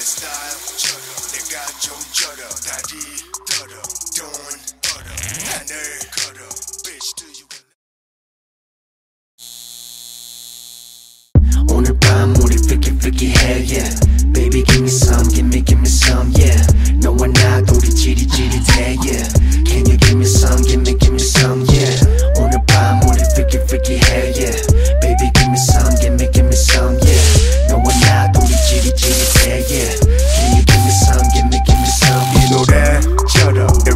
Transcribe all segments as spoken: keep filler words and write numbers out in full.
스타일처럼 내가 좀 절어 다리 떨어 돈 벌어 하늘 걸어 Bitch do you wanna 오늘 밤 우리 freaky freaky 해 yeah Baby give me some give me give me some yeah 너와 나 둘이 지릿지릿해 yeah Can you give me some give me give me some yeah 오늘 밤 우리 freaky freaky 해 yeah Baby give me some give me give me some yeah 너와 나 둘이 지릿지릿해 yeah Can you give me some give me give me some 이 노래처럼 내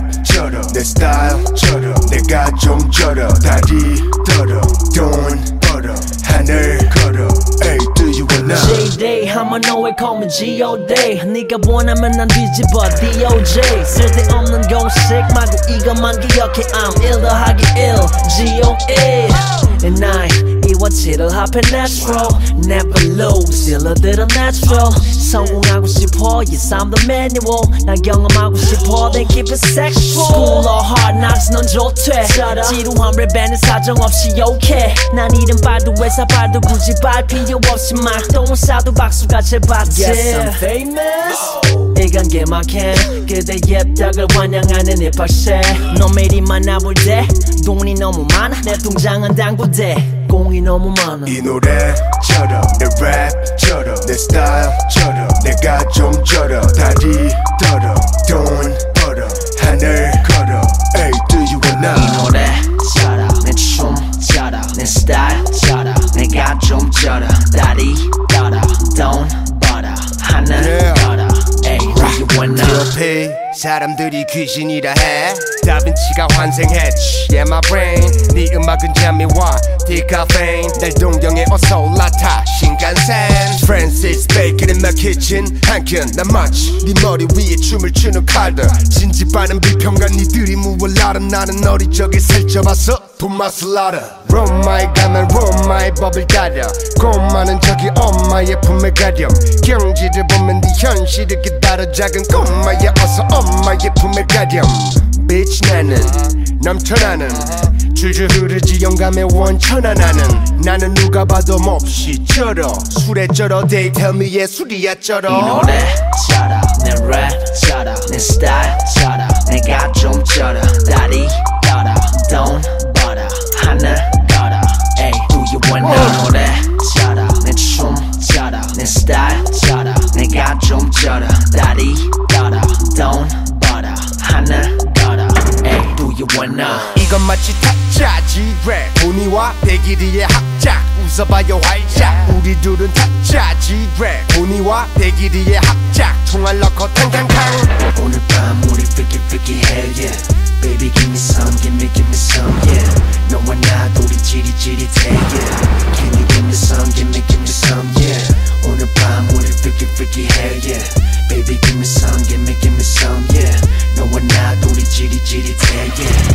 랩처럼 내 스타일처럼 내가 좀 절어 다리 떨어 돈 벌어 하늘 걸어 Hey do you wanna J-Day 하면 너의 call me G-O-Day 네가 원하면 난 뒤집어 D O J 쓸데없는 공식 말고 이것만 기억해 I'm ill 더하기 ill G-O-A And I 이와 칠을 합해 natural Never lose 딜러들은 natural 성공하고 싶어 Yes I'm the manual 난 경험하고 싶어 Then keep it sexual School or hard knocks 넌 좋대 지루한 랩에는 사정없이 okay 난 이름 봐도 회사 봐도 굳이 발 필요 없이 말똥을 싸도 박수가 제받지 Yes I'm famous 이건 게막해 그대 옙닥을 환영하는 힙합새 너 매일이 만나볼 때 돈이 너무 많아 내 통장은 당구대 공이 너무 많아 이 노래처럼 내 랩처럼 내 스타일처럼 내가 좀 절어 다리 떨어 돈 벌어 하늘 걸어 Hey do you wanna 이 노래처럼 내 춤처럼 내 스타일처럼 내가 좀 절어 다리 떨어 돈 벌어 하늘 Yeah. 걸어 Hey do you wanna 옆에 사람들이 귀신이라 해 다빈치가 환생했지 Yeah my brain 네 음악은 잠이 와 디카페인 날 동경에 어서 올라타 신간센 Francis Bacon in my kitchen 한켠 난 마치 네 머리 위에 춤을 추는 칼들 진지빠는 비평가 니들이 무얼 알아 나는 어리적에 살쪄봤어 돈맛을 알아 로마에 가면 로마의 법을 따라 고마는 저기 엄마의 품에 가렴 경지를 보면 네 현실을 기다려 작은 꼬마의 어서 엄마의 품에 가렴 Bitch 나는 넘쳐나는 줄줄 흐르지 영감의 원천하 나는 나는 누가 봐도 몹시 쩔어 술에 쩔어 They tell me 예술이야 쩔어 이 노래처럼 내 랩처럼 내 스타일처럼 내가 좀 쩔어 다리 떨어 돈 벌어 하늘 걸어 Ay do you wanna 이 노래처럼 내 춤처럼 내 스타일처럼 내가 좀 쩔어 다리 떨어 돈 벌어 하늘 걸어 Ay do you wanna 이건 마치 타짜지 랩 본이와 백일이의 합작 웃어봐요 활짝 우리 둘은 타짜지 랩 본이와 백일이의 합작 총알 넣고 탕탕탕 오늘 밤 우리 freaky freaky 해 yeah Baby give me some give me give me some yeah 너와 나 둘이 지릿지릿해 yeah Can you give me some give me give me some yeah 오늘 밤 우리 freaky freaky 해 yeah Baby give me some give me give me some yeah 너와 나 둘이 지릿지릿해 yeah